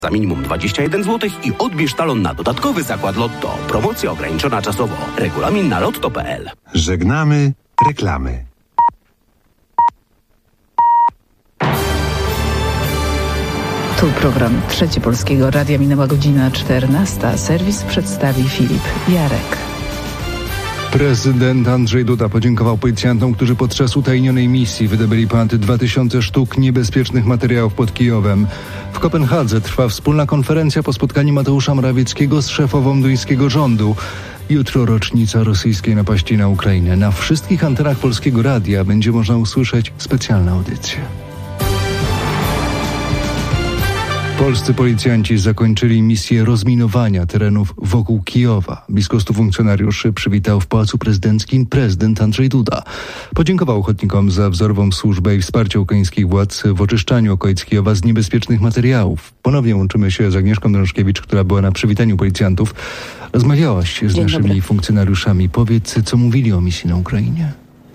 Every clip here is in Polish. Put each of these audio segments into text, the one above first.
Za minimum 21 zł i odbierz talon na dodatkowy zakład Lotto. Promocja ograniczona czasowo. Regulamin na lotto.pl. Żegnamy reklamy. Tu program Trzeci Polskiego Radia. Minęła godzina 14. Serwis przedstawi Filip Jarek. Prezydent Andrzej Duda podziękował policjantom, którzy podczas utajnionej misji wydobyli ponad 2000 sztuk niebezpiecznych materiałów pod Kijowem. W Kopenhadze trwa wspólna konferencja po spotkaniu Mateusza Morawieckiego z szefową duńskiego rządu. Jutro rocznica rosyjskiej napaści na Ukrainę. Na wszystkich antenach Polskiego Radia będzie można usłyszeć specjalne audycje. Polscy policjanci zakończyli misję rozminowania terenów wokół Kijowa. Blisko 100 funkcjonariuszy przywitał w Pałacu Prezydenckim prezydent Andrzej Duda. Podziękował ochotnikom za wzorową służbę i wsparcie ukraińskich władz w oczyszczaniu okolic Kijowa z niebezpiecznych materiałów. Ponownie łączymy się z Agnieszką Drążkiewicz, która była na przywitaniu policjantów. Rozmawiałaś z naszymi funkcjonariuszami. Powiedz, co mówili o misji na Ukrainie.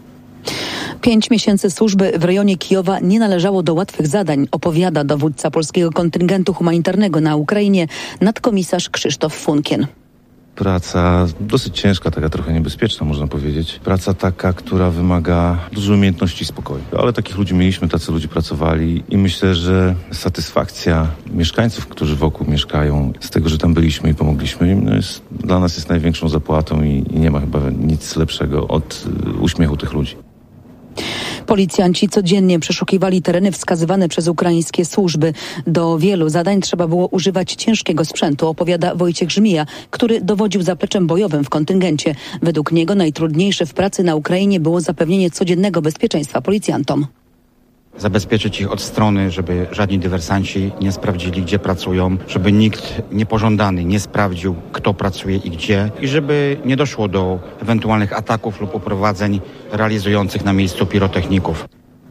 5 miesięcy służby w rejonie Kijowa nie należało do łatwych zadań, opowiada dowódca polskiego kontyngentu humanitarnego na Ukrainie, nadkomisarz Krzysztof Funkien. Praca dosyć ciężka, taka trochę niebezpieczna, można powiedzieć. Praca taka, która wymaga dużo umiejętności i spokoju. Ale takich ludzi mieliśmy, tacy ludzie pracowali i myślę, że satysfakcja mieszkańców, którzy wokół mieszkają, z tego, że tam byliśmy i pomogliśmy im, dla nas jest największą zapłatą i nie ma chyba nic lepszego od uśmiechu tych ludzi. Policjanci codziennie przeszukiwali tereny wskazywane przez ukraińskie służby. Do wielu zadań trzeba było używać ciężkiego sprzętu, opowiada Wojciech Żmija, który dowodził zapleczem bojowym w kontyngencie. Według niego najtrudniejsze w pracy na Ukrainie było zapewnienie codziennego bezpieczeństwa policjantom. Zabezpieczyć ich od strony, żeby żadni dywersanci nie sprawdzili, gdzie pracują, żeby nikt niepożądany nie sprawdził, kto pracuje i gdzie i żeby nie doszło do ewentualnych ataków lub uprowadzeń realizujących na miejscu pirotechników.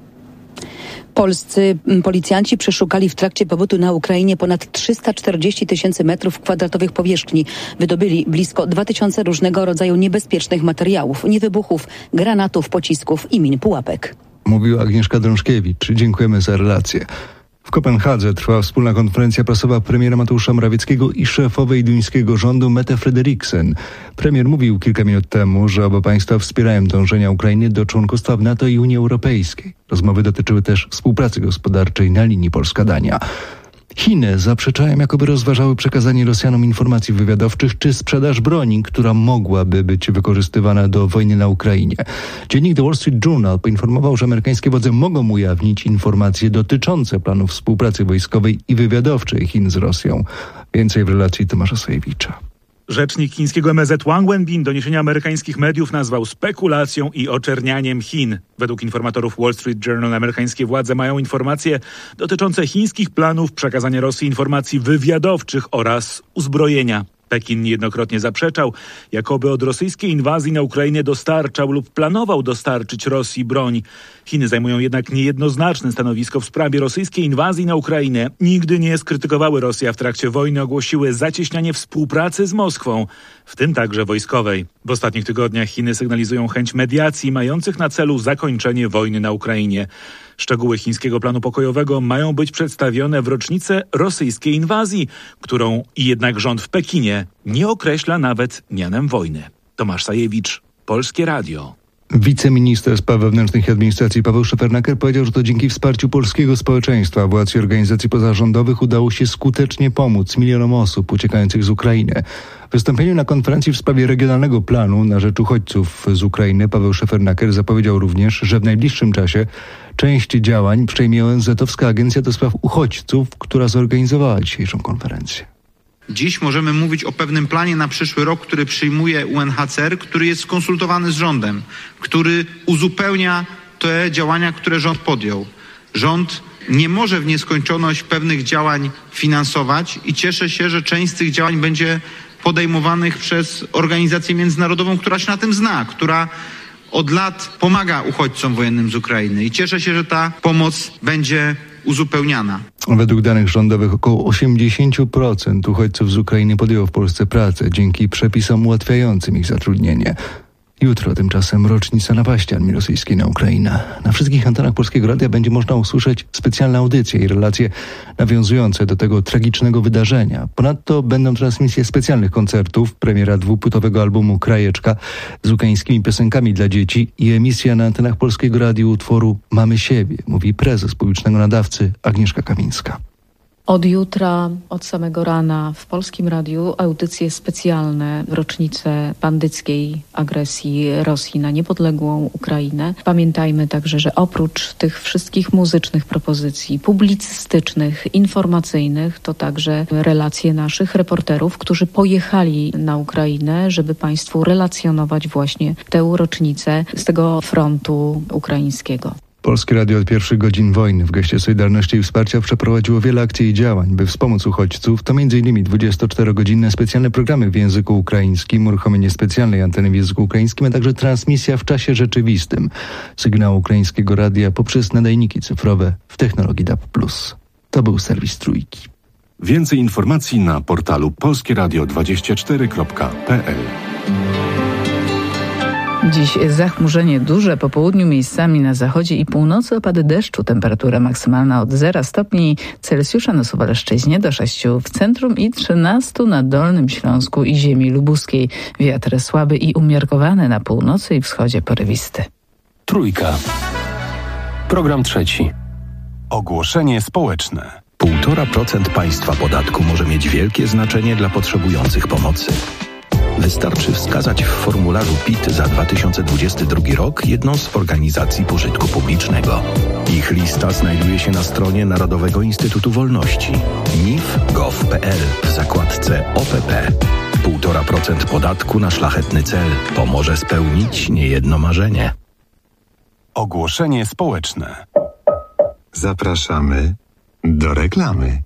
Polscy policjanci przeszukali w trakcie pobytu na Ukrainie ponad 340 000 metrów kwadratowych powierzchni. Wydobyli blisko 2000 różnego rodzaju niebezpiecznych materiałów, niewybuchów, granatów, pocisków i min pułapek. Mówiła Agnieszka Drążkiewicz. Dziękujemy za relację. W Kopenhadze trwa wspólna konferencja prasowa premiera Mateusza Morawieckiego i szefowej duńskiego rządu Mette Frederiksen. Premier mówił kilka minut temu, że oba państwa wspierają dążenia Ukrainy do członkostwa w NATO i Unii Europejskiej. Rozmowy dotyczyły też współpracy gospodarczej na linii Polska-Dania. Chiny zaprzeczają, jakoby rozważały przekazanie Rosjanom informacji wywiadowczych czy sprzedaż broni, która mogłaby być wykorzystywana do wojny na Ukrainie. Dziennik The Wall Street Journal poinformował, że amerykańskie władze mogą ujawnić informacje dotyczące planów współpracy wojskowej i wywiadowczej Chin z Rosją. Więcej w relacji Tomasza Sajewicza. Rzecznik chińskiego MSZ Wang Wenbin doniesienia amerykańskich mediów nazwał spekulacją i oczernianiem Chin. Według informatorów Wall Street Journal amerykańskie władze mają informacje dotyczące chińskich planów przekazania Rosji informacji wywiadowczych oraz uzbrojenia. Pekin niejednokrotnie zaprzeczał, jakoby od rosyjskiej inwazji na Ukrainę dostarczał lub planował dostarczyć Rosji broń. Chiny zajmują jednak niejednoznaczne stanowisko w sprawie rosyjskiej inwazji na Ukrainę. Nigdy nie skrytykowały Rosję, a w trakcie wojny ogłosiły zacieśnianie współpracy z Moskwą, w tym także wojskowej. W ostatnich tygodniach Chiny sygnalizują chęć mediacji mających na celu zakończenie wojny na Ukrainie. Szczegóły chińskiego planu pokojowego mają być przedstawione w rocznicę rosyjskiej inwazji, którą jednak rząd w Pekinie nie określa nawet mianem wojny. Tomasz Sajewicz, Polskie Radio. Wiceminister spraw wewnętrznych i administracji Paweł Szefernaker powiedział, że to dzięki wsparciu polskiego społeczeństwa, władz i organizacji pozarządowych udało się skutecznie pomóc milionom osób uciekających z Ukrainy. W wystąpieniu na konferencji w sprawie regionalnego planu na rzecz uchodźców z Ukrainy Paweł Szefernaker zapowiedział również, że w najbliższym czasie część działań przejmie ONZ-owska Agencja do Spraw Uchodźców, która zorganizowała dzisiejszą konferencję. Dziś możemy mówić o pewnym planie na przyszły rok, który przyjmuje UNHCR, który jest skonsultowany z rządem, który uzupełnia te działania, które rząd podjął. Rząd nie może w nieskończoność pewnych działań finansować i cieszę się, że część z tych działań będzie podejmowanych przez organizację międzynarodową, która się na tym zna, która od lat pomaga uchodźcom wojennym z Ukrainy i cieszę się, że ta pomoc będzie uzupełniana. Według danych rządowych około 80% uchodźców z Ukrainy podjęło w Polsce pracę dzięki przepisom ułatwiającym ich zatrudnienie. Jutro tymczasem rocznica napaści armii rosyjskiej na Ukrainę. Na wszystkich antenach Polskiego Radia będzie można usłyszeć specjalne audycje i relacje nawiązujące do tego tragicznego wydarzenia. Ponadto będą transmisje specjalnych koncertów, premiera dwupłytowego albumu Krajeczka z ukraińskimi piosenkami dla dzieci i emisja na antenach Polskiego Radia utworu Mamy siebie, mówi prezes publicznego nadawcy Agnieszka Kamińska. Od jutra, od samego rana w Polskim Radiu audycje specjalne w rocznicę bandyckiej agresji Rosji na niepodległą Ukrainę. Pamiętajmy także, że oprócz tych wszystkich muzycznych propozycji, publicystycznych, informacyjnych, to także relacje naszych reporterów, którzy pojechali na Ukrainę, żeby Państwu relacjonować właśnie tę rocznicę z tego frontu ukraińskiego. Polskie Radio od pierwszych godzin wojny w geście solidarności i wsparcia przeprowadziło wiele akcji i działań, by wspomóc uchodźców. To m.in. 24-godzinne specjalne programy w języku ukraińskim, uruchomienie specjalnej anteny w języku ukraińskim, a także transmisja w czasie rzeczywistym sygnału ukraińskiego radia poprzez nadajniki cyfrowe w technologii DAB+. To był serwis Trójki. Więcej informacji na portalu polskieradio24.pl. Dziś zachmurzenie duże, po południu miejscami na zachodzie i północy opady deszczu. Temperatura maksymalna od 0 stopni Celsjusza na Suwalszczyźnie do 6 w centrum i 13 na Dolnym Śląsku i ziemi lubuskiej. Wiatr słaby i umiarkowany na północy i wschodzie porywisty. Trójka. Program trzeci. Ogłoszenie społeczne. 1,5% państwa podatku może mieć wielkie znaczenie dla potrzebujących pomocy. Wystarczy wskazać w formularzu PIT za 2022 rok jedną z organizacji pożytku publicznego. Ich lista znajduje się na stronie Narodowego Instytutu Wolności nif.gov.pl w zakładce OPP. 1,5% podatku na szlachetny cel pomoże spełnić niejedno marzenie. Ogłoszenie społeczne. Zapraszamy do reklamy.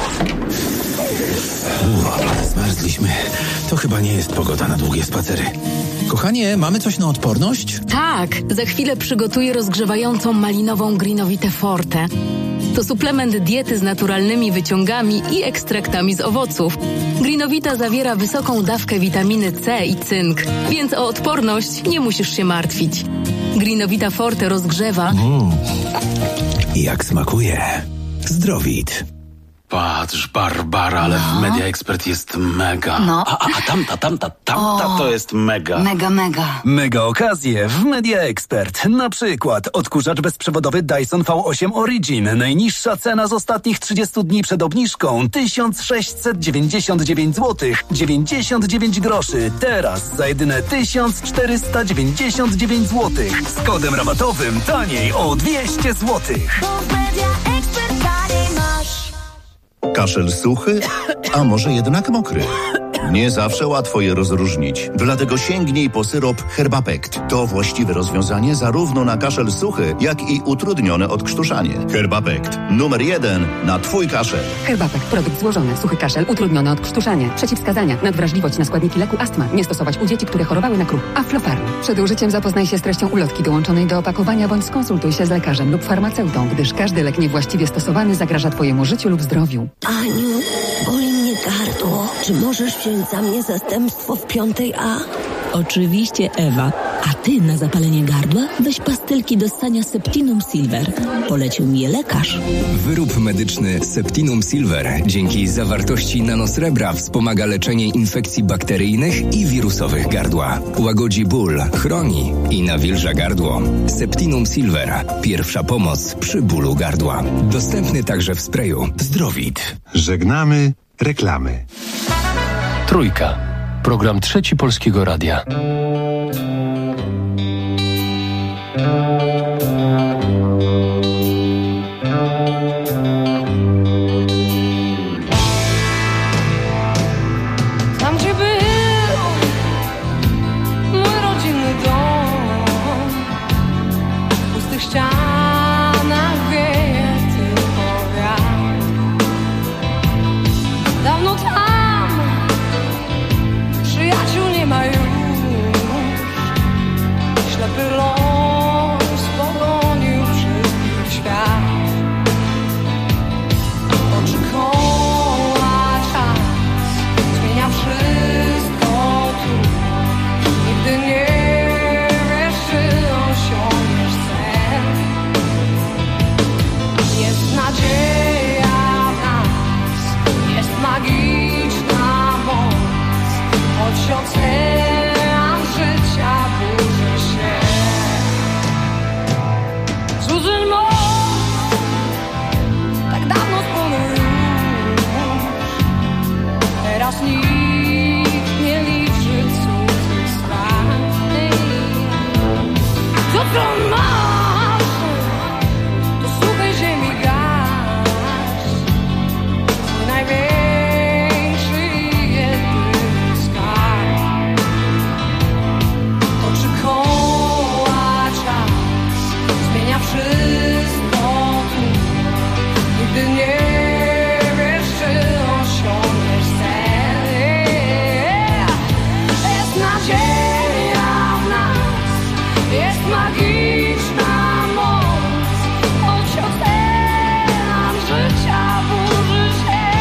Zmarzliśmy. To chyba nie jest pogoda na długie spacery. Kochanie, mamy coś na odporność? Tak, za chwilę przygotuję rozgrzewającą malinową Greenovitę Forte. To suplement diety z naturalnymi wyciągami i ekstraktami z owoców. Greenovita zawiera wysoką dawkę witaminy C i cynk, więc o odporność nie musisz się martwić. Greenovita Forte rozgrzewa. Jak smakuje. Zdrowit. Patrz, Barbara, ale w Media Expert jest mega. No. A tamta to jest mega. Mega. Mega okazje w Media Expert. Na przykład odkurzacz bezprzewodowy Dyson V8 Origin. Najniższa cena z ostatnich 30 dni przed obniżką 1699 zł 99 groszy. Teraz za jedyne 1499 zł. Z kodem rabatowym taniej o 200 zł. Kaszel suchy, a może jednak mokry? Nie zawsze łatwo je rozróżnić. Dlatego sięgnij po syrop Herbapekt. To właściwe rozwiązanie zarówno na kaszel suchy, jak i utrudnione odkrztuszanie. Herbapekt. Numer 1 na Twój kaszel. Herbapekt. Produkt złożony. Suchy kaszel. Utrudnione odkrztuszanie. Przeciwwskazania. Nadwrażliwość na składniki leku astma. Nie stosować u dzieci, które chorowały na kruch. Aflofarm. Przed użyciem zapoznaj się z treścią ulotki dołączonej do opakowania bądź skonsultuj się z lekarzem lub farmaceutą, gdyż każdy lek niewłaściwie stosowany zagraża Twojemu życiu lub zdrowiu. Aniu, boli mnie gardło. Czy możesz wziąć za mnie zastępstwo w 5A? Oczywiście, Ewa. A ty na zapalenie gardła weź pastylki do ssania Septinum Silver. Polecił mi je lekarz. Wyrób medyczny Septinum Silver dzięki zawartości nanosrebra wspomaga leczenie infekcji bakteryjnych i wirusowych gardła. Łagodzi ból, chroni i nawilża gardło. Septinum Silver. Pierwsza pomoc przy bólu gardła. Dostępny także w sprayu. Zdrowit. Żegnamy reklamy. Trójka. Program trzeci Polskiego Radia. Tam, gdzie był mój rodzinny dom, w pustych ścianach wieje tylko wiatr. Dawno tam przyjaciół nie ma już, nikt nie liczy cudzych spraw. To co masz, to suchej ziemi garść, twój największy i jedyny skarb. Toczy koła czas, zmienia wszystko tu, nigdy nie wiesz, czy osiągniesz cel. Jest nadzieja w nas, jest magiczna moc, choć ocean życia burzy się.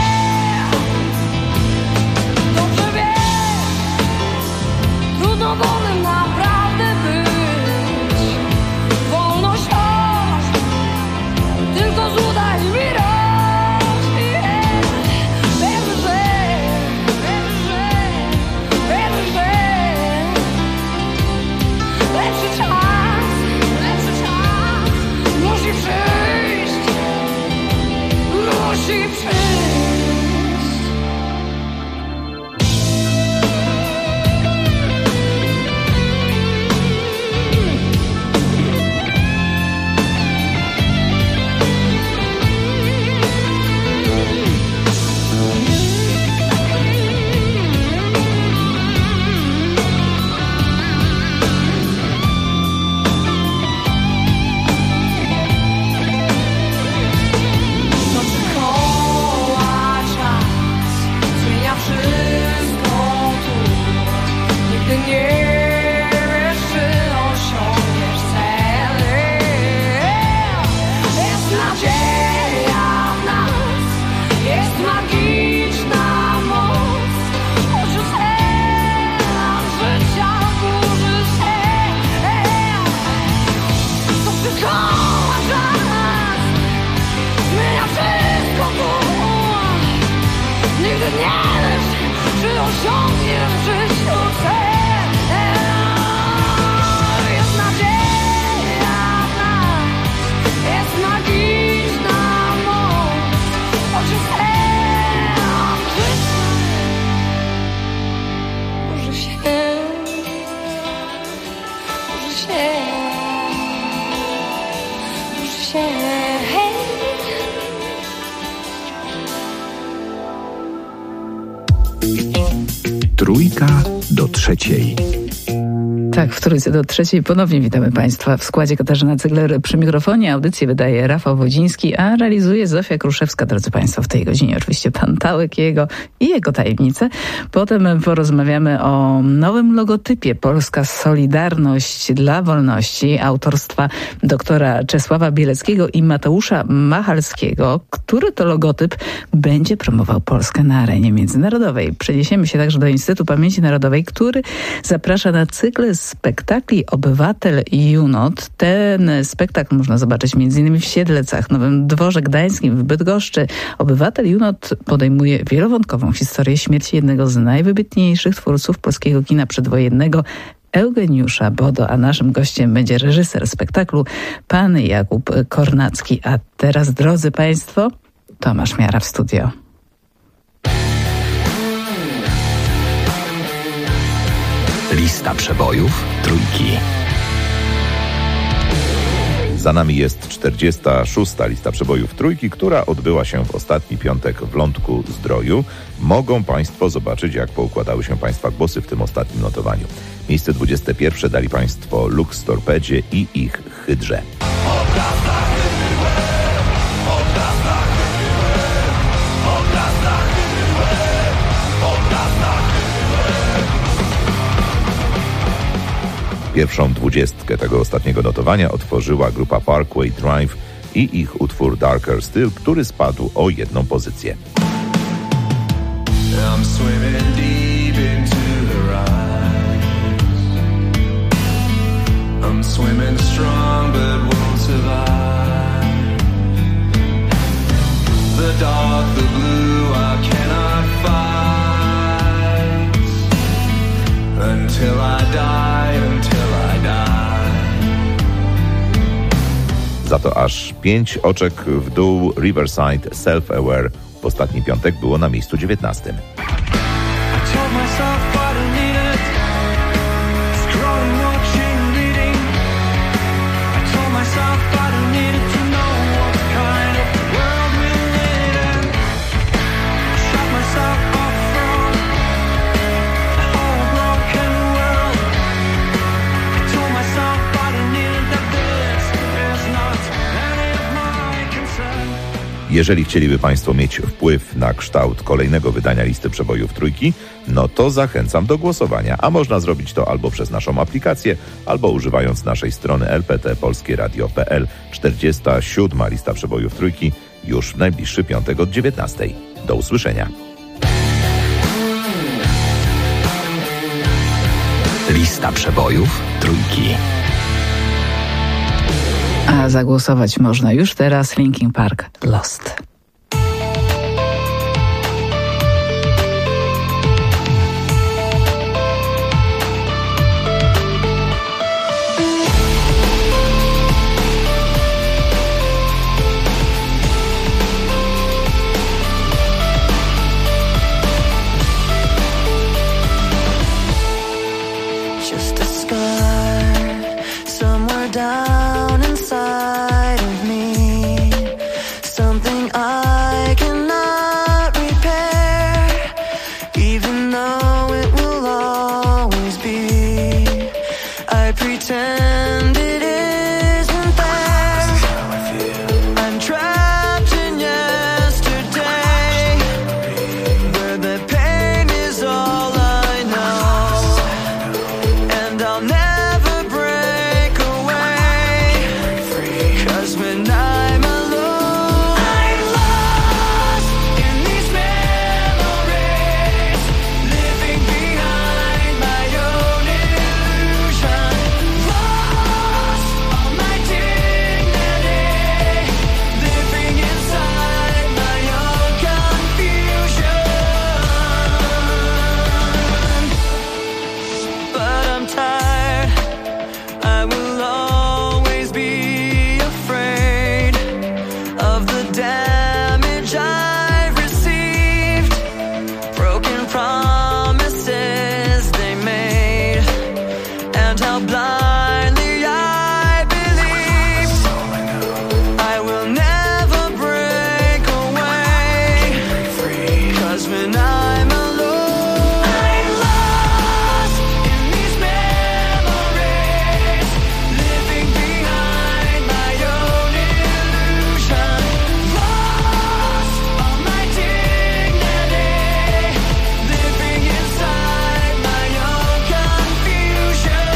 Dobrze wiesz, trudno wolnym naprawdę być. Wolność chodź, tylko zudaj mi rośnie. Wiem, że lepszy czas musi przyjść, musi przyjść. Toczy koła czas, zmienia wszystko tu, nigdy nie wiesz, czy osiągniesz cel. Jest nadzieja w nas, jest magiczna moc, choć ocean życia burzy się. To wszystko czas, zmienia wszystko tu, nigdy nie wiesz, czy osiągniesz w życiu cel. Jest nadzieja w nas, jest magiczna moc, choć ocean życia burzy się, burzy się, burzy się. Trójka do trzeciej. Tak, w Trójce do trzeciej ponownie witamy Państwa w składzie Katarzyna Cygler przy mikrofonie. Audycję wydaje Rafał Wodziński, a realizuje Zofia Kruszewska. Drodzy Państwo, w tej godzinie oczywiście Pan Tałek i jego tajemnice. Potem porozmawiamy o nowym logotypie Polska Solidarność dla Wolności autorstwa doktora Czesława Bieleckiego i Mateusza Machalskiego, który to logotyp będzie promował Polskę na arenie międzynarodowej. Przeniesiemy się także do Instytutu Pamięci Narodowej, który zaprasza na cykl spektakli Obywatel Junot. Ten spektakl można zobaczyć m.in. w Siedlecach, Nowym Dworze Gdańskim, w Bydgoszczy. Obywatel Junot podejmuje wielowątkową historię śmierci jednego z najwybitniejszych twórców polskiego kina przedwojennego, Eugeniusza Bodo, a naszym gościem będzie reżyser spektaklu, pan Jakub Kornacki. A teraz, drodzy Państwo, Tomasz Miara w studio. Lista przebojów Trójki. Za nami jest 46. lista przebojów Trójki, która odbyła się w ostatni piątek w Lądku Zdroju. Mogą Państwo zobaczyć, jak poukładały się Państwa głosy w tym ostatnim notowaniu. Miejsce 21 dali Państwo Lux Torpedzie i ich Hydrze. Pierwszą 20 tego ostatniego notowania otworzyła grupa Parkway Drive i ich utwór Darker Still, który spadł o jedną pozycję. I'm swimming deep into the rise. I'm swimming strong but won't survive. The dark, the blue, I cannot fight. Until I die, until I die. Za to aż 5 oczek w dół Riverside Self-Aware w ostatni piątek było na miejscu 19. Jeżeli chcieliby Państwo mieć wpływ na kształt kolejnego wydania listy przebojów Trójki, no to zachęcam do głosowania, a można zrobić to albo przez naszą aplikację, albo używając naszej strony lptpolskieradio.pl. 47. lista przebojów Trójki już w najbliższy piątek od 19:00. Do usłyszenia. Lista przebojów Trójki. A zagłosować można już teraz. Linkin Park Lost. Just a scar somewhere down inside of me, something I cannot repair, even though it will always be. I pretend it isn't there. I'm trapped in yesterday, where the pain is all I know, and I'll never break away, 'cause when I'm alone, I'm lost in these memories, living behind my own illusion, lost all my dignity, living inside my own confusion. But I'm tired, I will always be afraid of the damage I've received, broken promises they made, and how blindly I believed. I will never break away, 'cause when I'm alone, I'm lost in these memories, living behind my own illusion, lost all my dignity, living inside my own confusion.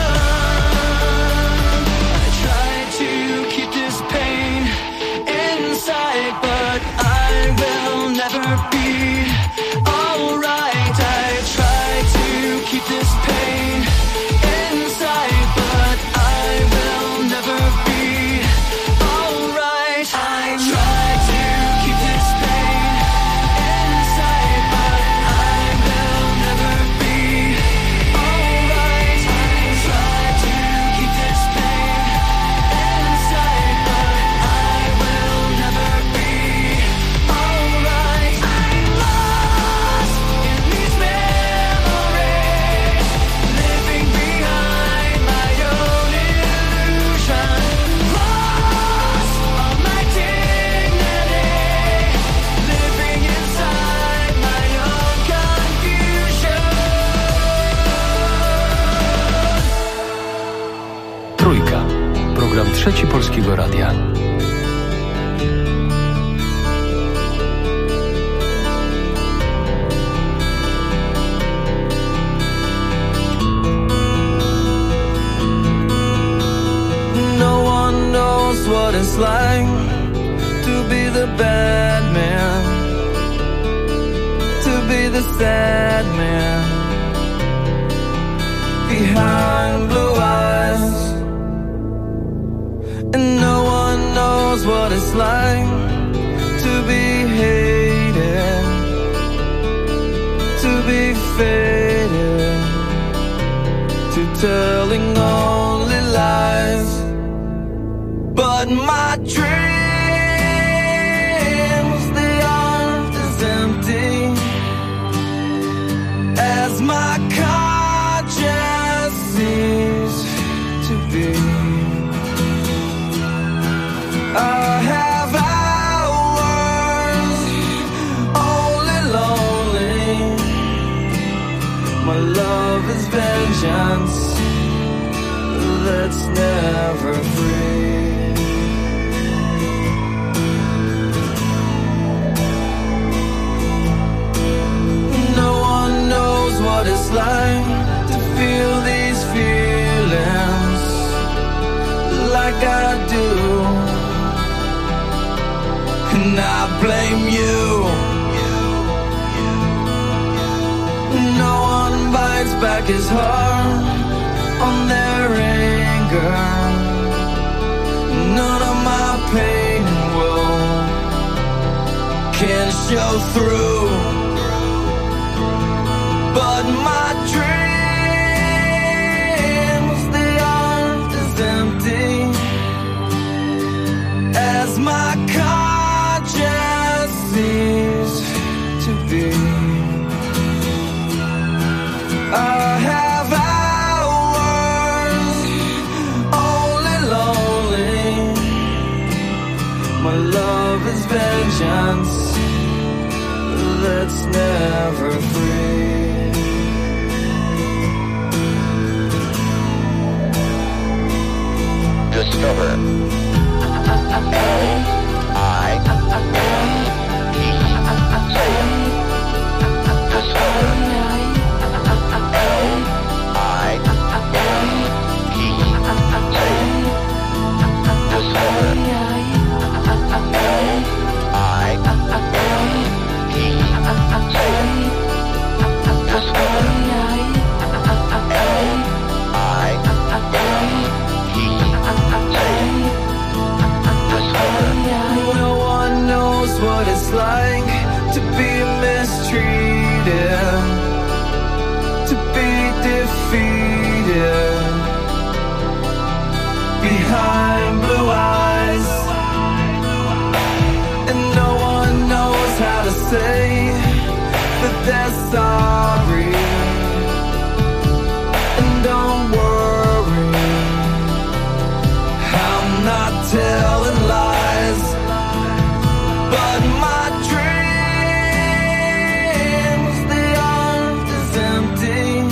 I try to keep this pain inside, but I will never be alright. I try to keep this pain inside, but I will never be alright. I try to keep this pain inside, but I will never be alright. I try to keep this pain inside, but I will never be alright. I'm lost in these memories, living behind my own illusion, lost all my dignity, living inside my own confusion. Trójka. Program Trzeci Polskiego Radia. No one knows what it's like to be the bad man, to be the sad man, behind blue eyes. And no one knows what it's like to be hated, to be faded, to telling only lies. But my dreams, they aren't as empty as my conscience seems to be. I have hours only lonely. My love is vengeance that's never free. blame you. No one bites back his heart on their anger. None of my pain can show through, but my dreams, they aren't as empty as my conscience seems to be. I have hours only lonely. My love is vengeance that's never free. Discover what it's like to be mistreated, to be defeated behind blue eyes, and no one knows how to say that they're sorry. And don't worry, I'm not telling lies. But my dreams, they aren't as empty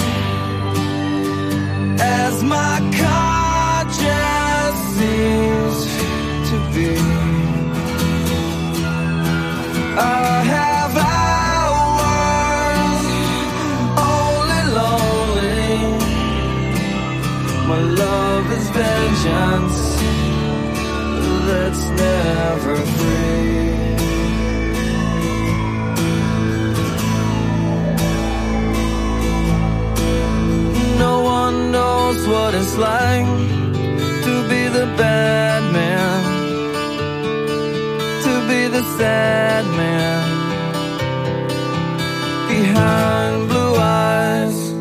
as my conscience seems to be. I have hours only lonely. My love is vengeance that's never free. No one knows what it's like to be the bad man, to be the sad man behind blue eyes.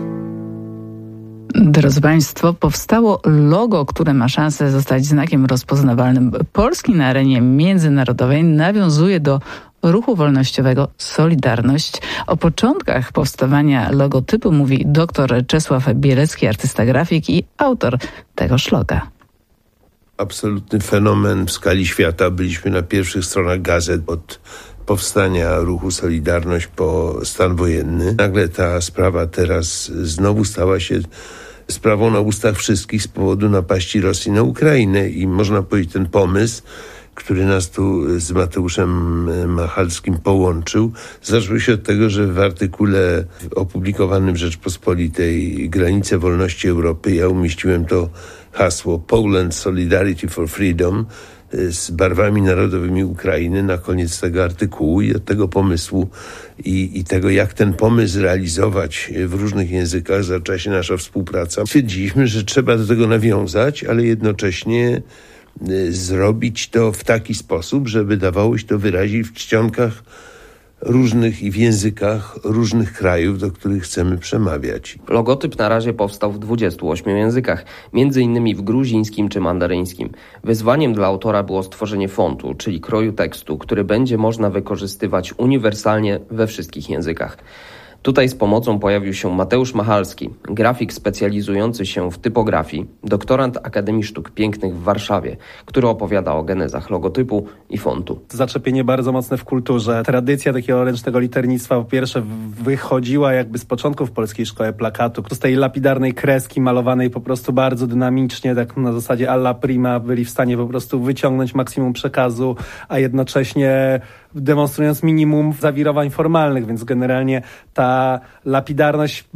Drodzy Państwo, powstało logo, które ma szansę zostać znakiem rozpoznawalnym Polski na arenie międzynarodowej. Nawiązuje do ruchu wolnościowego Solidarność. O początkach powstawania logotypu mówi dr Czesław Bielecki, artysta grafik i autor tegoż loga. Absolutny fenomen w skali świata. Byliśmy na pierwszych stronach gazet od powstania ruchu Solidarność po stan wojenny. Nagle ta sprawa teraz znowu stała się sprawą na ustach wszystkich z powodu napaści Rosji na Ukrainę i można powiedzieć, ten pomysł, który nas tu z Mateuszem Machalskim połączył, zaczął się od tego, że w artykule opublikowanym w Rzeczpospolitej Granice wolności Europy ja umieściłem to hasło Poland Solidarity for Freedom z barwami narodowymi Ukrainy na koniec tego artykułu i od tego pomysłu i tego, jak ten pomysł realizować w różnych językach, zaczęła się nasza współpraca. Stwierdziliśmy, że trzeba do tego nawiązać, ale jednocześnie zrobić to w taki sposób, żeby dawało się to wyrazić w czcionkach różnych i w językach różnych krajów, do których chcemy przemawiać. Logotyp na razie powstał w 28 językach, m.in. w gruzińskim czy mandaryńskim. Wyzwaniem dla autora było stworzenie fontu, czyli kroju tekstu, który będzie można wykorzystywać uniwersalnie we wszystkich językach. Tutaj z pomocą pojawił się Mateusz Machalski, grafik specjalizujący się w typografii, doktorant Akademii Sztuk Pięknych w Warszawie, który opowiada o genezach logotypu i fontu. Zaczepienie bardzo mocne w kulturze. Tradycja takiego ręcznego liternictwa po pierwsze wychodziła jakby z początków w Polskiej Szkole Plakatu. Z tej lapidarnej kreski malowanej po prostu bardzo dynamicznie, tak na zasadzie alla prima, byli w stanie po prostu wyciągnąć maksimum przekazu, a jednocześnie demonstrując minimum zawirowań formalnych, więc generalnie ta lapidarność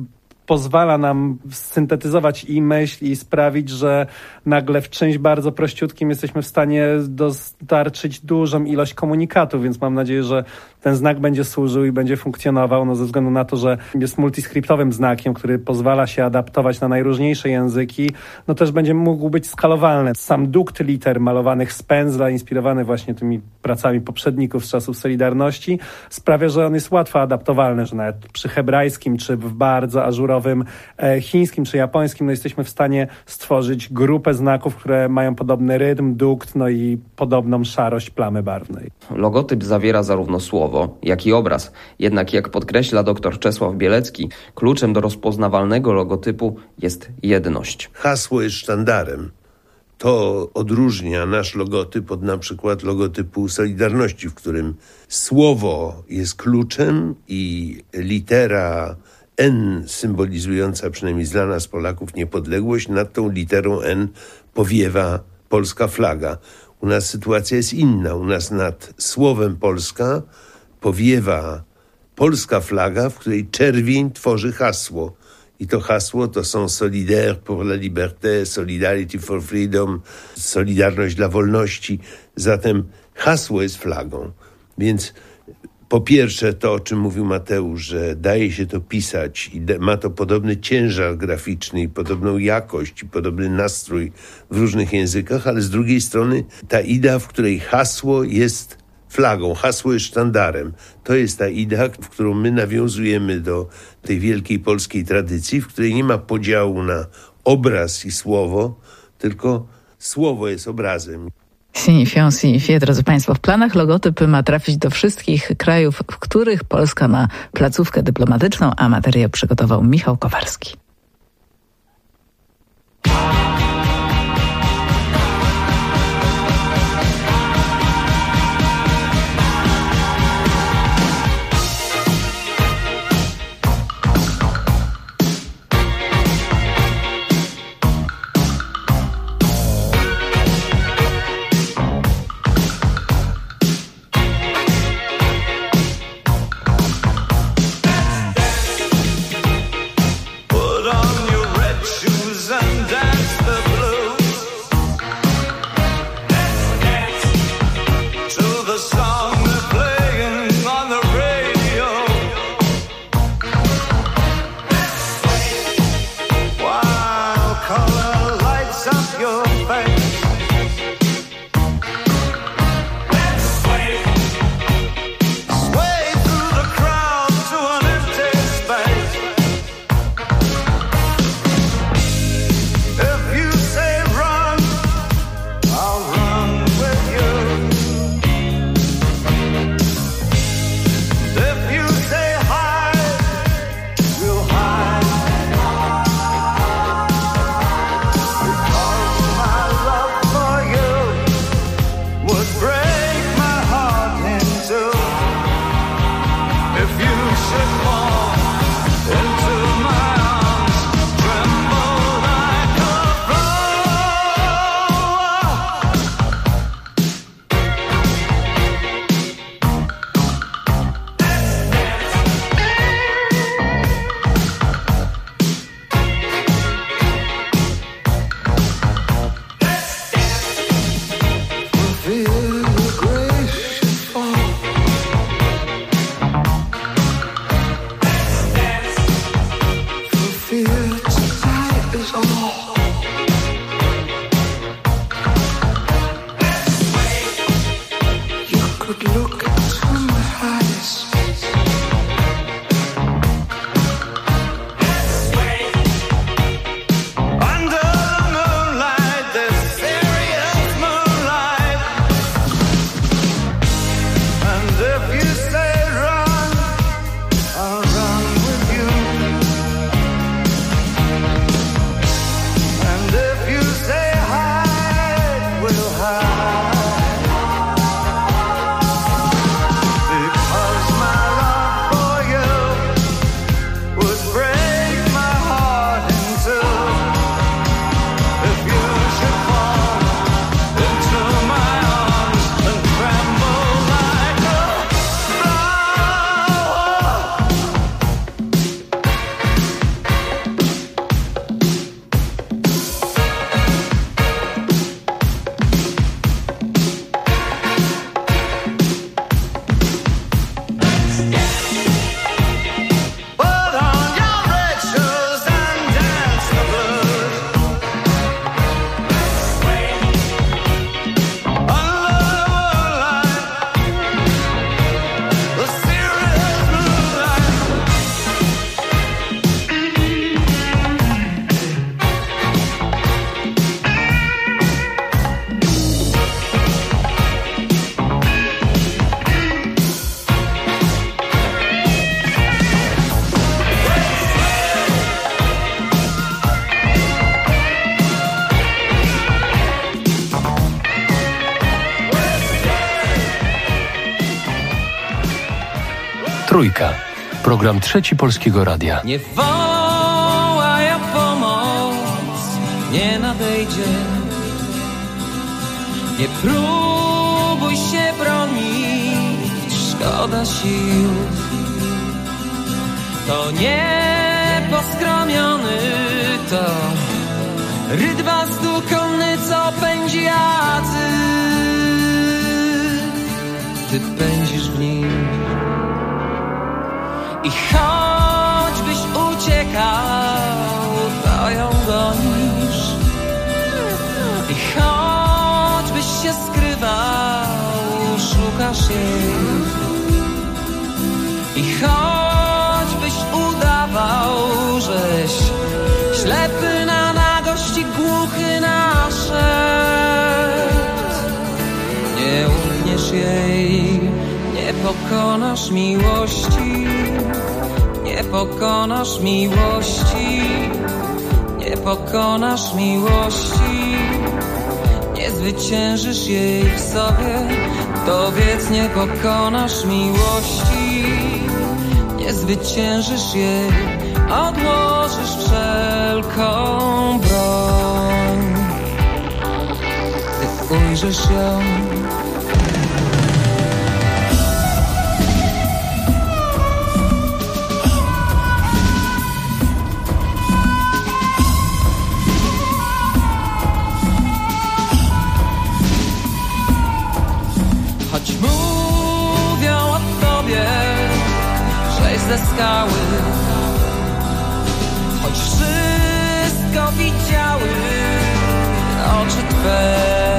pozwala nam syntetyzować i myśl i sprawić, że nagle w czymś bardzo prościutkim jesteśmy w stanie dostarczyć dużą ilość komunikatów, więc mam nadzieję, że ten znak będzie służył i będzie funkcjonował, no ze względu na to, że jest multiskryptowym znakiem, który pozwala się adaptować na najróżniejsze języki, no też będzie mógł być skalowalny. Sam dukt liter malowanych z pędzla, inspirowany właśnie tymi pracami poprzedników z czasów Solidarności, sprawia, że on jest łatwo adaptowalny, że nawet przy hebrajskim, czy w bardzo ażurowym chińskim, czy japońskim, no jesteśmy w stanie stworzyć grupę znaków, które mają podobny rytm, dukt, no i podobną szarość plamy barwnej. Logotyp zawiera zarówno słowo, jak i obraz. Jednak jak podkreśla dr Czesław Bielecki, kluczem do rozpoznawalnego logotypu jest jedność. Hasło jest sztandarem. To odróżnia nasz logotyp od na przykład logotypu Solidarności, w którym słowo jest kluczem i litera N symbolizująca przynajmniej dla nas Polaków niepodległość, nad tą literą N powiewa polska flaga. U nas sytuacja jest inna. U nas nad słowem Polska powiewa polska flaga, w której czerwień tworzy hasło. I to hasło to są Solidaire pour la liberté, Solidarity for freedom, Solidarność dla wolności. Zatem hasło jest flagą. Więc po pierwsze to, o czym mówił Mateusz, że daje się to pisać i ma to podobny ciężar graficzny i podobną jakość i podobny nastrój w różnych językach, ale z drugiej strony ta idea, w której hasło jest flagą, hasło jest sztandarem. To jest ta idea, w którą my nawiązujemy do tej wielkiej polskiej tradycji, w której nie ma podziału na obraz i słowo, tylko słowo jest obrazem. Signifie, drodzy Państwo, w planach logotyp ma trafić do wszystkich krajów, w których Polska ma placówkę dyplomatyczną, a materiał przygotował Michał Kowalski. What Trójka. Program Trzeci Polskiego Radia. Nie wołaj o pomoc, nie nadejdzie. Nie próbuj się bronić, szkoda sił. To nieposkromiony, to rydwan stukolny, co pędzi, a ty pędzisz w nim. I choćbyś uciekał, to ją gonisz. I choćbyś się skrywał, szukasz jej. I choćbyś udawał, żeś ślepy na nagość i głuchy na szept, nie ufniesz jej, nie pokonasz miłości. Nie pokonasz miłości, nie pokonasz miłości, nie zwyciężysz jej w sobie, to wiedz, nie pokonasz miłości, nie zwyciężysz jej, odłożysz wszelką broń, gdy ujrzysz ją. Ze skały, choć wszystko widziały oczy Twe,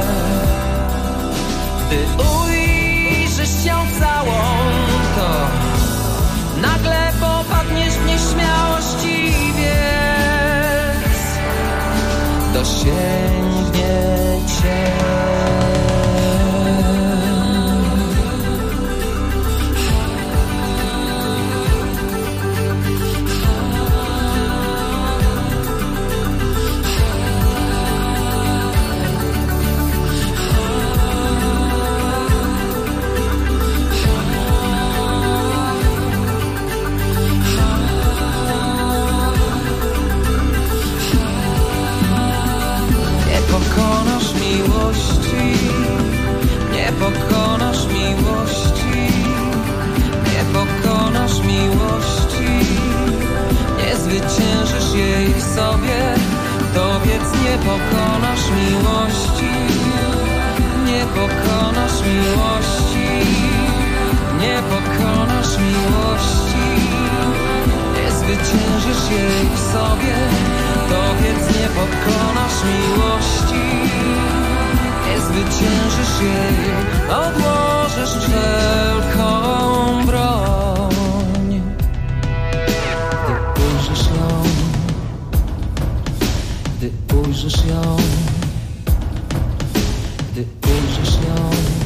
gdy ujrzysz ją całą, to nagle popadniesz w nieśmiałość i wiedz, dosięgnie Cię. Nie pokonasz miłości, nie pokonasz miłości, nie zwyciężysz jej w sobie, to wiedz, nie pokonasz miłości, nie pokonasz miłości, nie pokonasz miłości, nie zwyciężysz jej w sobie, to wiedz, nie pokonasz miłości. Nie zwyciężysz jej, odłożysz wszelką broń. Gdy ujrzysz ją, gdy ujrzysz ją, gdy ujrzysz ją,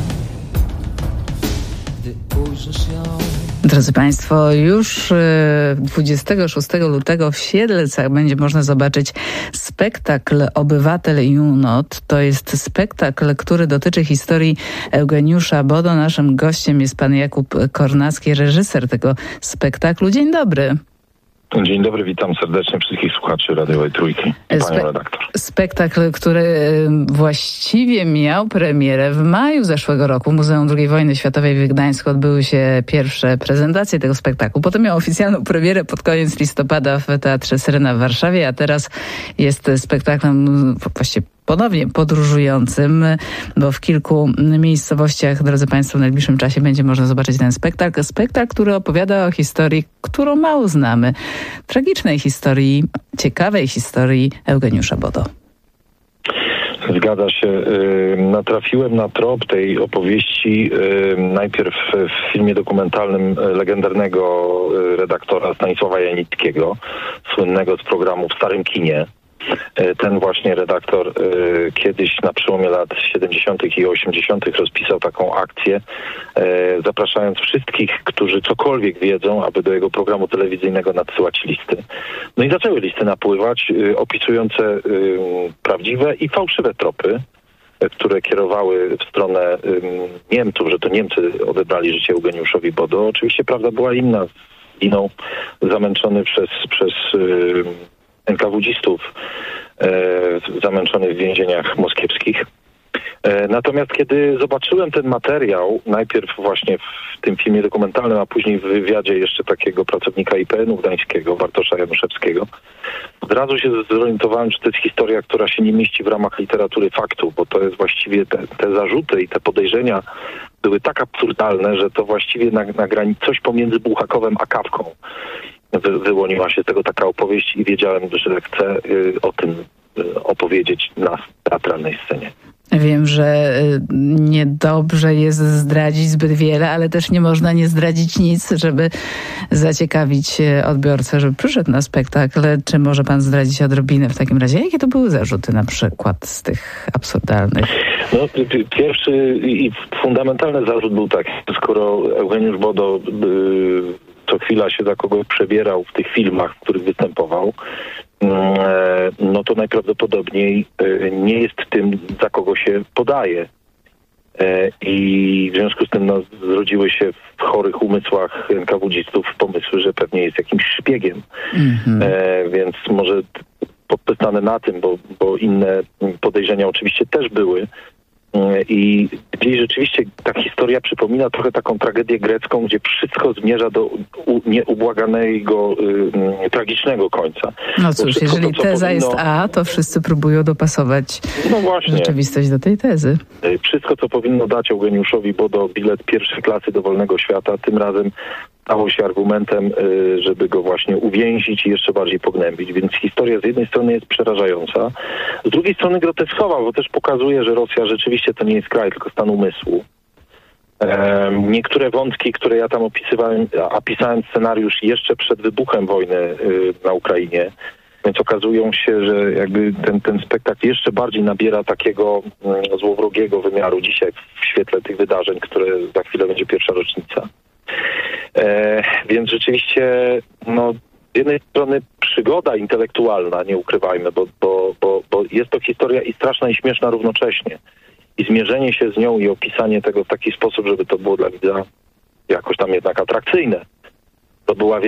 gdy ujrzysz ją. Drodzy Państwo, już 26 lutego w Siedlcach będzie można zobaczyć spektakl Obywatel Junot. To jest spektakl, który dotyczy historii Eugeniusza Bodo. Naszym gościem jest pan Jakub Kornacki, reżyser tego spektaklu. Dzień dobry. Dzień dobry, witam serdecznie wszystkich słuchaczy radiowej Trójki i panią redaktor. Spektakl, który właściwie miał premierę w maju zeszłego roku. W Muzeum II Wojny Światowej w Gdańsku odbyły się pierwsze prezentacje tego spektaklu. Potem miał oficjalną premierę pod koniec listopada w Teatrze Syrena w Warszawie, a teraz jest spektaklem właściwie ponownie podróżującym, bo w kilku miejscowościach, drodzy Państwo, w najbliższym czasie będzie można zobaczyć ten spektakl. Spektakl, który opowiada o historii, którą mało znamy. Tragicznej historii, ciekawej historii Eugeniusza Bodo. Zgadza się. Natrafiłem na trop tej opowieści najpierw w filmie dokumentalnym legendarnego redaktora Stanisława Janickiego, słynnego z programu W Starym Kinie. Ten właśnie redaktor kiedyś na przełomie lat 70. i 80. rozpisał taką akcję, zapraszając wszystkich, którzy cokolwiek wiedzą, aby do jego programu telewizyjnego nadsyłać listy. No i zaczęły listy napływać, opisujące prawdziwe i fałszywe tropy które kierowały w stronę Niemców, że to Niemcy odebrali życie Eugeniuszowi Bodo. Oczywiście prawda była inna. Zginął zamęczony przez NKWD-istów, zamęczony w więzieniach moskiewskich. Natomiast kiedy zobaczyłem ten materiał, najpierw właśnie w tym filmie dokumentalnym, a później w wywiadzie jeszcze takiego pracownika IPN-u gdańskiego, Bartosza Januszewskiego, od razu się zorientowałem, że to jest historia, która się nie mieści w ramach literatury faktu, bo to jest właściwie te zarzuty i te podejrzenia były tak absurdalne, że to właściwie na granicy coś pomiędzy Bułhakowem a Kawką wyłoniła się z tego taka opowieść i wiedziałem, że chcę o tym opowiedzieć na teatralnej scenie. Wiem, że niedobrze jest zdradzić zbyt wiele, ale też nie można nie zdradzić nic, żeby zaciekawić odbiorcę, żeby przyszedł na spektakl. Czy może pan zdradzić odrobinę w takim razie? Jakie to były zarzuty na przykład z tych absurdalnych? No, pierwszy i fundamentalny zarzut był taki, skoro Eugeniusz Bodo co chwila się za kogoś przebierał w tych filmach, w których występował, no to najprawdopodobniej nie jest tym, za kogo się podaje. I w związku z tym zrodziły się w chorych umysłach NKWD-istów pomysły, że pewnie jest jakimś szpiegiem. Więc może podpisane na tym, bo inne podejrzenia oczywiście też były. I gdzieś rzeczywiście ta historia przypomina trochę taką tragedię grecką, gdzie wszystko zmierza do nieubłaganego, tragicznego końca. No cóż, jeżeli teza jest A, to wszyscy próbują dopasować rzeczywistość do tej tezy. Wszystko, co powinno dać Eugeniuszowi Bodo bilet pierwszej klasy do wolnego świata, tym razem stało się argumentem, żeby go właśnie uwięzić i jeszcze bardziej pognębić. Więc historia z jednej strony jest przerażająca, z drugiej strony groteskowa, bo też pokazuje, że Rosja rzeczywiście to nie jest kraj, tylko stan umysłu. Niektóre wątki, które ja tam pisałem scenariusz jeszcze przed wybuchem wojny na Ukrainie, więc okazują się, że jakby ten spektakl jeszcze bardziej nabiera takiego złowrogiego wymiaru dzisiaj w świetle tych wydarzeń, które za chwilę będzie pierwsza rocznica. Więc rzeczywiście, no, z jednej strony przygoda intelektualna, nie ukrywajmy, bo jest to historia i straszna, i śmieszna równocześnie. I zmierzenie się z nią i opisanie tego w taki sposób, żeby to było dla widza jakoś tam jednak atrakcyjne. To była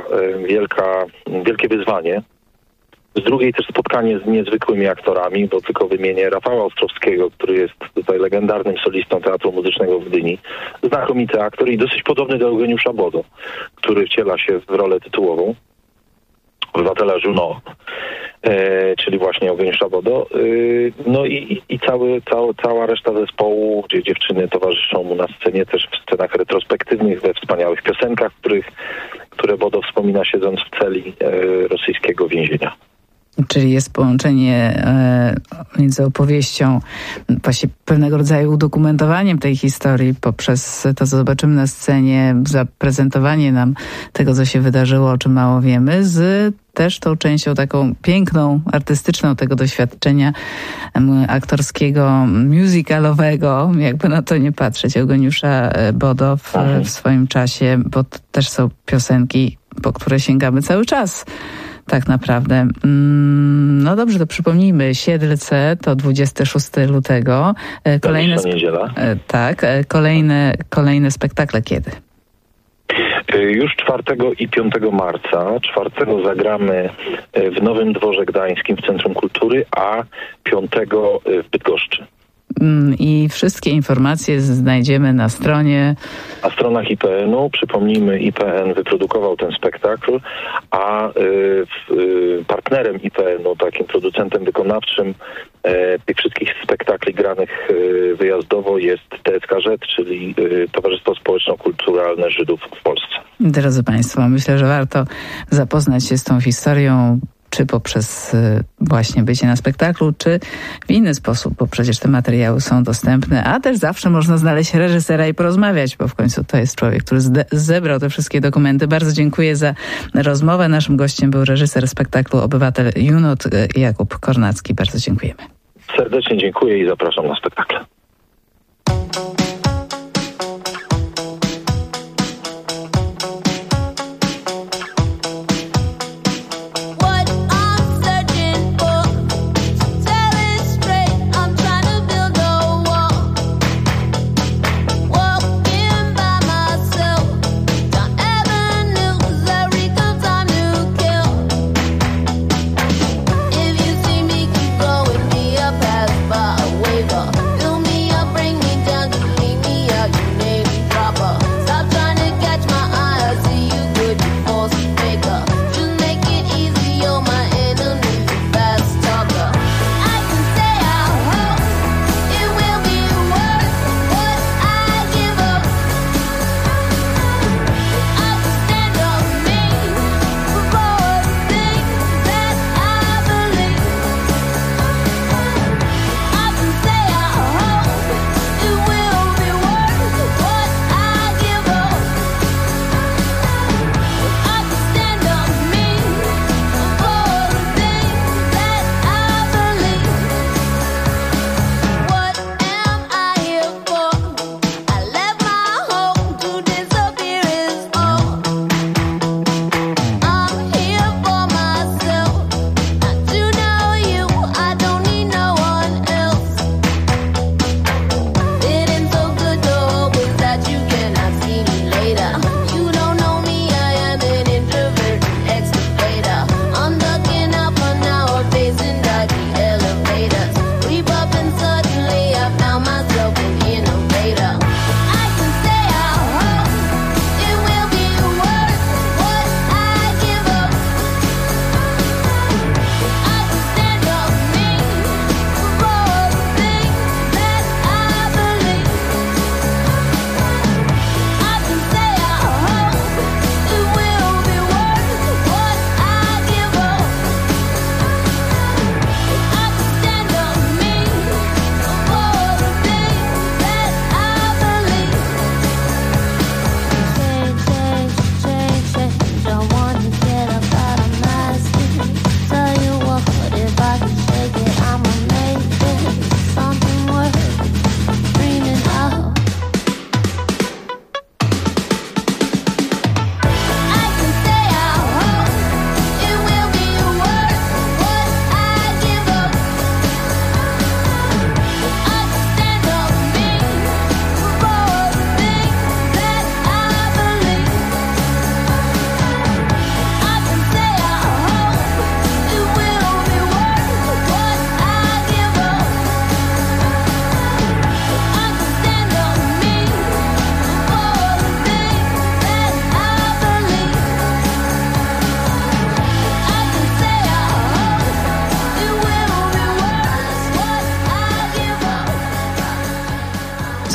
wielkie wyzwanie. Z drugiej też spotkanie z niezwykłymi aktorami, bo tylko wymienię Rafała Ostrowskiego, który jest tutaj legendarnym solistą Teatru Muzycznego w Gdyni. Znakomity aktor i dosyć podobny do Eugeniusza Bodo, który wciela się w rolę tytułową obywatela Junot, czyli właśnie Eugeniusza Bodo. No i cała reszta zespołu, gdzie dziewczyny towarzyszą mu na scenie, też w scenach retrospektywnych, we wspaniałych piosenkach, które Bodo wspomina siedząc w celi rosyjskiego więzienia. Czyli jest połączenie między opowieścią, właśnie pewnego rodzaju udokumentowaniem tej historii poprzez to, co zobaczymy na scenie, zaprezentowanie nam tego, co się wydarzyło, o czym mało wiemy, z też tą częścią taką piękną, artystyczną tego doświadczenia aktorskiego, musicalowego, jakby na to nie patrzeć, Eugeniusza Bodo w swoim czasie, bo to też są piosenki, po które sięgamy cały czas. Tak naprawdę. No dobrze, to przypomnijmy. Siedlce to 26 lutego. Niedziela. Tak. Kolejne spektakle kiedy? Już 4 i 5 marca. 4 zagramy w Nowym Dworze Gdańskim w Centrum Kultury, a 5 w Bydgoszczy. I wszystkie informacje znajdziemy na stronie... Na stronach IPN-u. Przypomnijmy, IPN wyprodukował ten spektakl, a partnerem IPN-u, takim producentem wykonawczym tych wszystkich spektakli granych wyjazdowo jest TSKZ, czyli Towarzystwo Społeczno-Kulturalne Żydów w Polsce. Drodzy Państwo, myślę, że warto zapoznać się z tą historią, czy poprzez właśnie bycie na spektaklu, czy w inny sposób, bo przecież te materiały są dostępne, a też zawsze można znaleźć reżysera i porozmawiać, bo w końcu to jest człowiek, który zebrał te wszystkie dokumenty. Bardzo dziękuję za rozmowę. Naszym gościem był reżyser spektaklu Obywatel Junot, Jakub Kornacki. Bardzo dziękujemy. Serdecznie dziękuję i zapraszam na spektakl. What I'm searching for, tell it straight. I'm trying to build a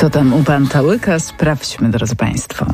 Co tam u Pantałyka? Sprawdźmy, drodzy Państwo.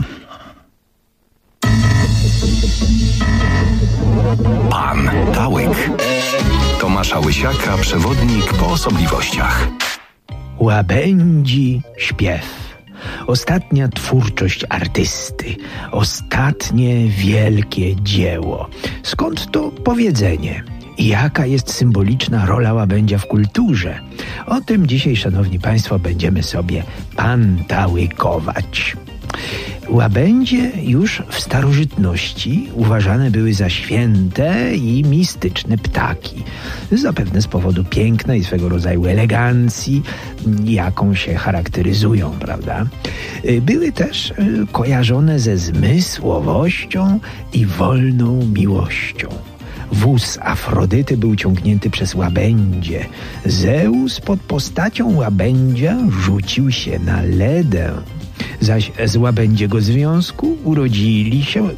Pan Tałyk. Tomasza Łysiaka, przewodnik po osobliwościach. Łabędzi śpiew. Ostatnia twórczość artysty. Ostatnie wielkie dzieło. Skąd to powiedzenie? I jaka jest symboliczna rola łabędzia w kulturze? O tym dzisiaj, szanowni państwo, będziemy sobie pantałykować. Łabędzie już w starożytności uważane były za święte i mistyczne ptaki. Zapewne z powodu piękna i swego rodzaju elegancji, jaką się charakteryzują, prawda? Były też kojarzone ze zmysłowością i wolną miłością. Wóz Afrodyty był ciągnięty przez łabędzie. Zeus pod postacią łabędzia rzucił się na Ledę. Zaś z łabędziego związku urodzili się,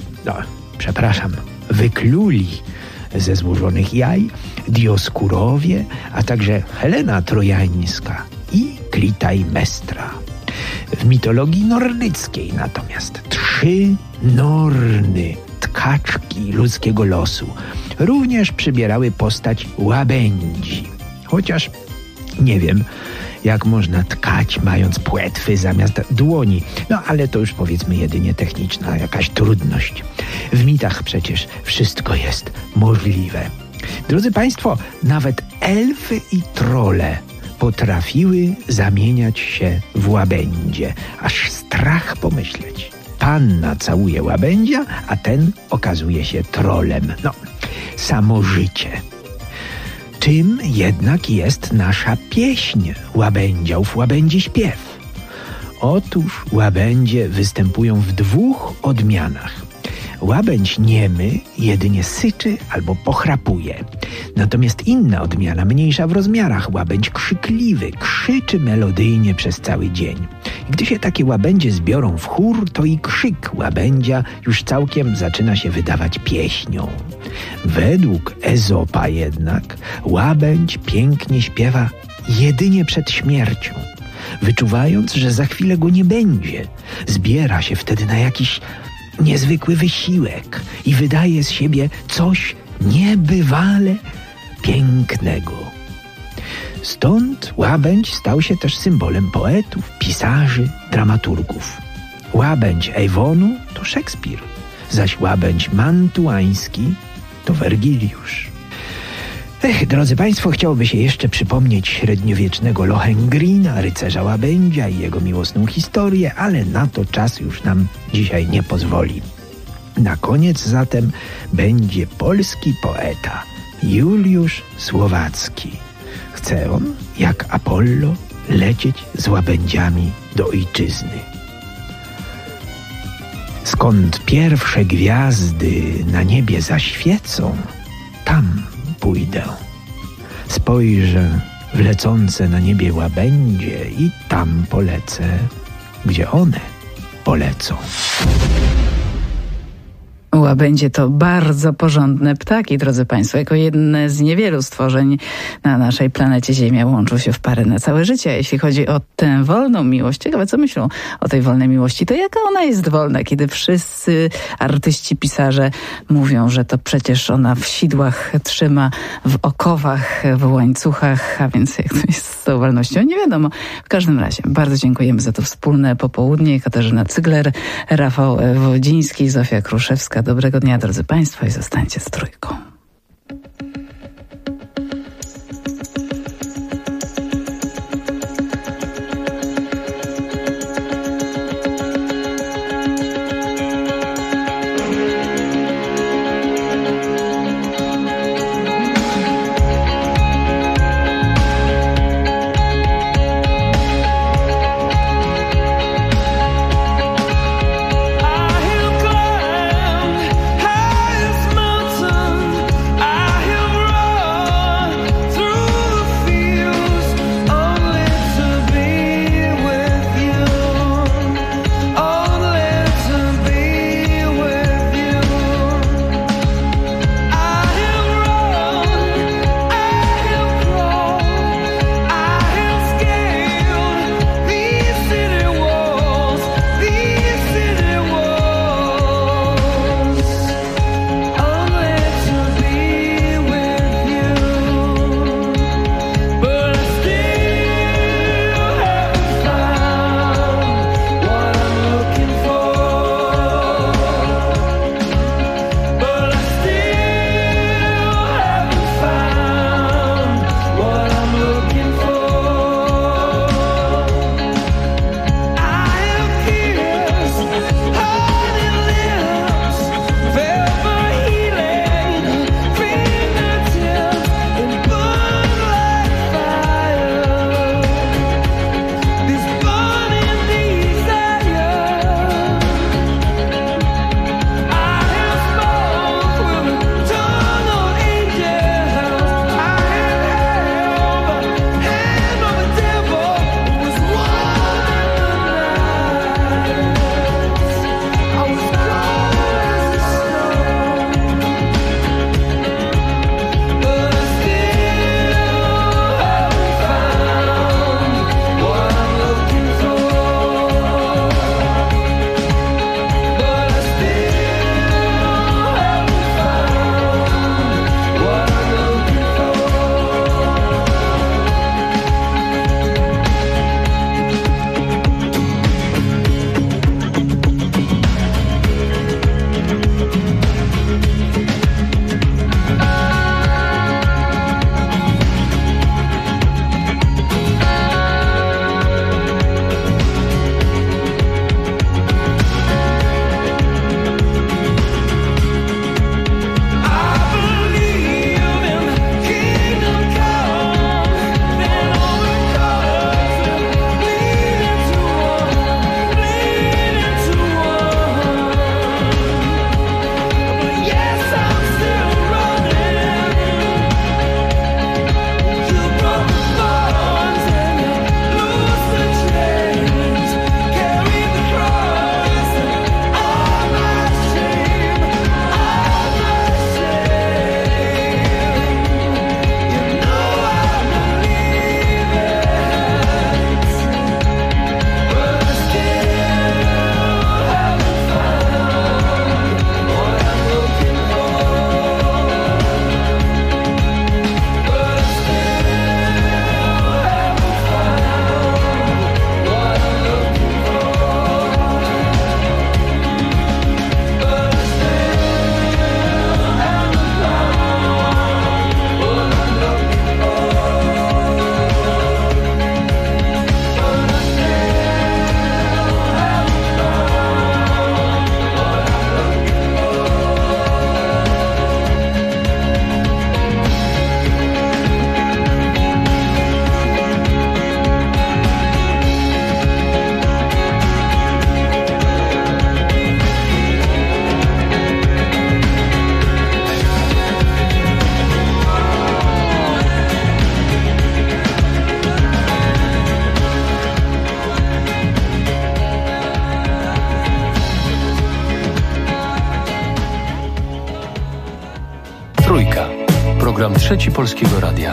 wykluli ze złożonych jaj Dioskurowie, a także Helena Trojańska i Klitajmestra. W mitologii nordyckiej natomiast 3 Norny, tkaczki ludzkiego losu, również przybierały postać łabędzi. Chociaż nie wiem, jak można tkać, mając płetwy zamiast dłoni. Ale to już powiedzmy jedynie techniczna jakaś trudność. W mitach przecież wszystko jest możliwe. Drodzy Państwo, nawet elfy i trolle potrafiły zamieniać się w łabędzie. Aż strach pomyśleć. Panna całuje łabędzia, a ten okazuje się trolem. Samo życie. Czym jednak jest nasza pieśń łabędziów, łabędzi śpiew? Otóż łabędzie występują w 2 odmianach. Łabędź niemy jedynie syczy albo pochrapuje. Natomiast inna odmiana, mniejsza w rozmiarach, łabędź krzykliwy, krzyczy melodyjnie przez cały dzień. Gdy się takie łabędzie zbiorą w chór, to i krzyk łabędzia już całkiem zaczyna się wydawać pieśnią. Według Ezopa jednak łabędź pięknie śpiewa jedynie przed śmiercią. Wyczuwając, że za chwilę go nie będzie, zbiera się wtedy na jakiś niezwykły wysiłek i wydaje z siebie coś niebywale pięknego. Stąd łabędź stał się też symbolem poetów, pisarzy, dramaturgów. Łabędź Ewonu to Szekspir, zaś łabędź mantuański to Wergiliusz. Drodzy Państwo, chciałoby się jeszcze przypomnieć średniowiecznego Lohengrina, rycerza łabędzia i jego miłosną historię, ale na to czas już nam dzisiaj nie pozwoli. Na koniec zatem będzie polski poeta Juliusz Słowacki. Chce on, jak Apollo, lecieć z łabędziami do ojczyzny. Skąd pierwsze gwiazdy na niebie zaświecą, tam pójdę. Spojrzę w lecące na niebie łabędzie i tam polecę, gdzie one polecą. Łabędzie to bardzo porządne ptaki, drodzy Państwo. Jako jedne z niewielu stworzeń na naszej planecie Ziemia łączą się w parę na całe życie. Jeśli chodzi o tę wolną miłość, ciekawe co myślą o tej wolnej miłości, to jaka ona jest wolna, kiedy wszyscy artyści, pisarze mówią, że to przecież ona w sidłach trzyma, w okowach, w łańcuchach, a więc jak to jest z tą wolnością, nie wiadomo. W każdym razie bardzo dziękujemy za to wspólne popołudnie. Katarzyna Cygler, Rafał Wodziński, Zofia Kruszewska. Dobrego dnia, drodzy Państwo, i zostańcie z Trójką. High as mountain, Trójka. Program Trzeci Polskiego Radia.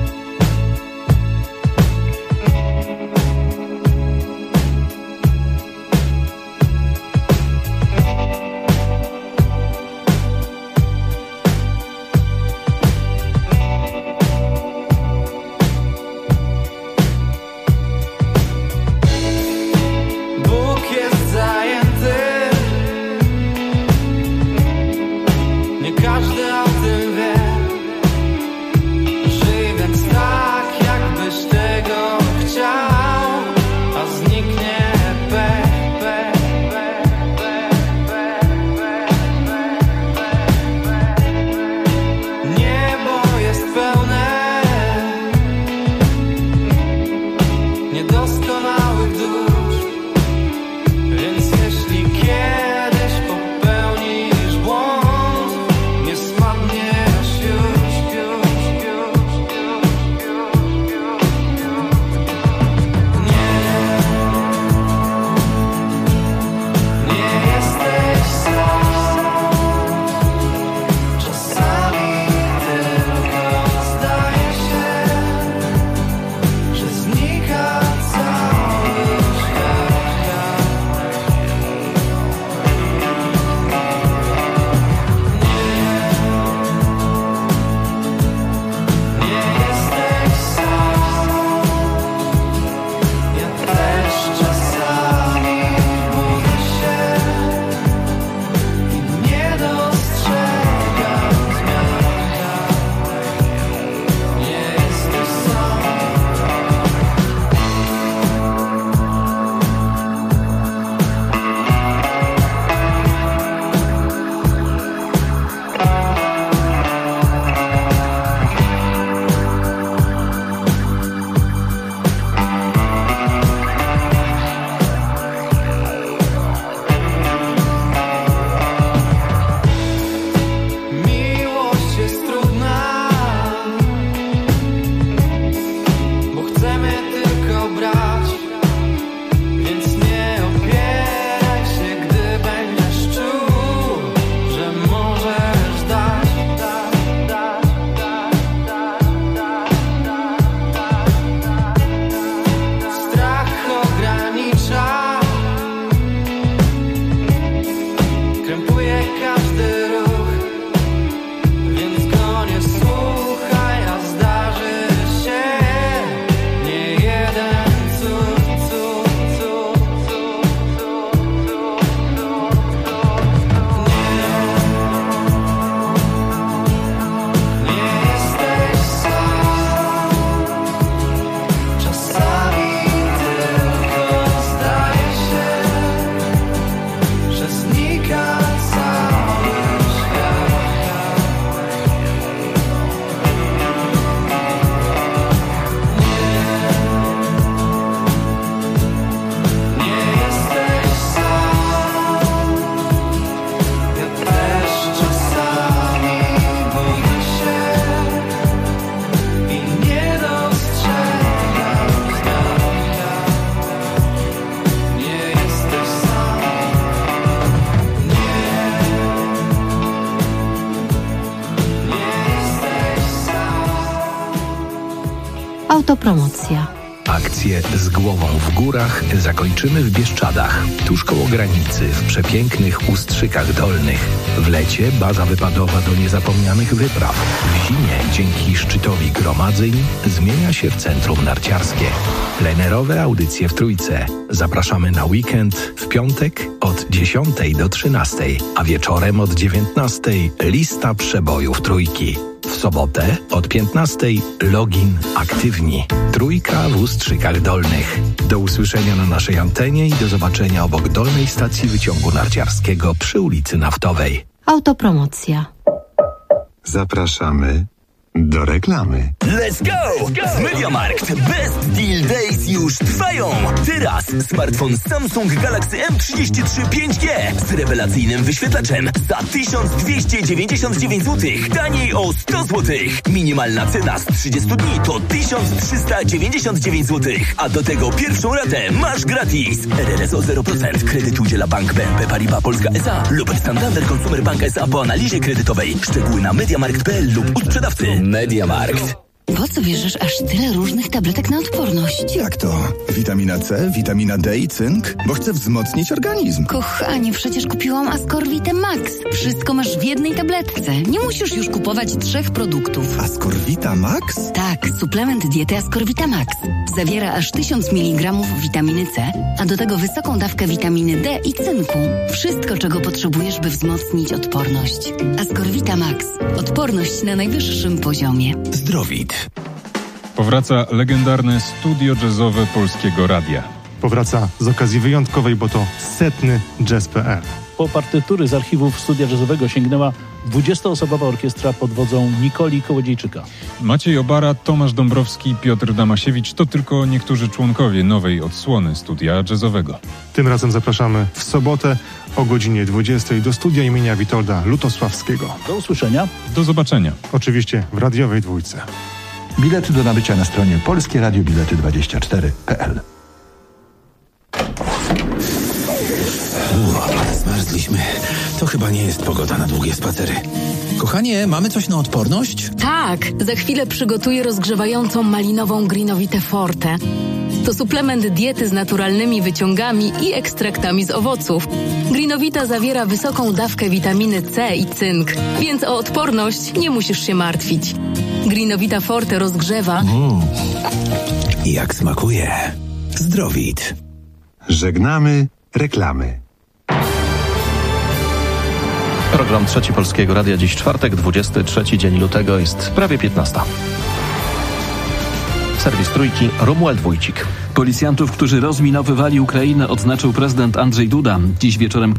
Autopromocja. Akcję Z głową w górach zakończymy w Bieszczadach, tuż koło granicy, w przepięknych Ustrzykach Dolnych. W lecie baza wypadowa do niezapomnianych wypraw. W zimie dzięki szczytowi gromadzeń zmienia się w centrum narciarskie. Plenerowe audycje w Trójce. Zapraszamy na weekend w piątek od 10 do 13, a wieczorem od 19 lista przebojów Trójki. W sobotę od 15 login aktywni. Trójka w Ustrzykach Dolnych. Do usłyszenia na naszej antenie i do zobaczenia obok dolnej stacji wyciągu narciarskiego przy ulicy Naftowej. Autopromocja. Zapraszamy Do reklamy. Let's go! W MediaMarkt Best Deal Days już trwają! Teraz smartfon Samsung Galaxy M33 5G z rewelacyjnym wyświetlaczem za 1299 zł, taniej o 100 zł. Minimalna cena z 30 dni to 1399 zł, a do tego pierwszą ratę masz gratis. RRS o 0%. Kredyt udziela Bank BNP Paribas Polska S.A. lub Santander Consumer Bank S.A. po analizie kredytowej. Szczegóły na mediamarkt.pl lub u sprzedawcy. MediaMarkt. Po co bierzesz aż tyle różnych tabletek na odporność? Jak to? Witamina C, witamina D i cynk? Bo chcę wzmocnić organizm. Kochanie, przecież kupiłam Ascorvitę Max. Wszystko masz w jednej tabletce. Nie musisz już kupować 3 produktów. Ascorvita Max? Tak, suplement diety Ascorvita Max. Zawiera aż 1000 mg witaminy C, a do tego wysoką dawkę witaminy D i cynku. Wszystko, czego potrzebujesz, by wzmocnić odporność. Ascorvita Max. Odporność na najwyższym poziomie. Zdrowit. Powraca legendarne studio jazzowe Polskiego Radia. Powraca z okazji wyjątkowej, bo to 100. Jazz.pl. Po partytury z archiwów studia jazzowego sięgnęła 20-osobowa orkiestra pod wodzą Nikoli Kołodziejczyka. Maciej Obara, Tomasz Dąbrowski, Piotr Damasiewicz to tylko niektórzy członkowie nowej odsłony studia jazzowego. Tym razem zapraszamy w sobotę o godzinie 20 do studia imienia Witolda Lutosławskiego. Do usłyszenia. Do zobaczenia. Oczywiście w radiowej dwójce. Bilety do nabycia na stronie polskieradiobilety24.pl. Zmarzliśmy. To chyba nie jest pogoda na długie spacery. Kochanie, mamy coś na odporność? Tak, za chwilę przygotuję rozgrzewającą malinową Greenowitę Forte. To suplement diety z naturalnymi wyciągami i ekstraktami z owoców. Greenowita zawiera wysoką dawkę witaminy C i cynk, więc o odporność nie musisz się martwić. Greenowita Forte rozgrzewa. Jak smakuje. Zdrowit. Żegnamy reklamy. Program Trzeci Polskiego Radia. Dziś czwartek, 23 dzień lutego, jest prawie 15. Serwis Trójki, Romuald Wójcik. Policjantów, którzy rozminowywali Ukrainę, odznaczył prezydent Andrzej Duda. Dziś wieczorem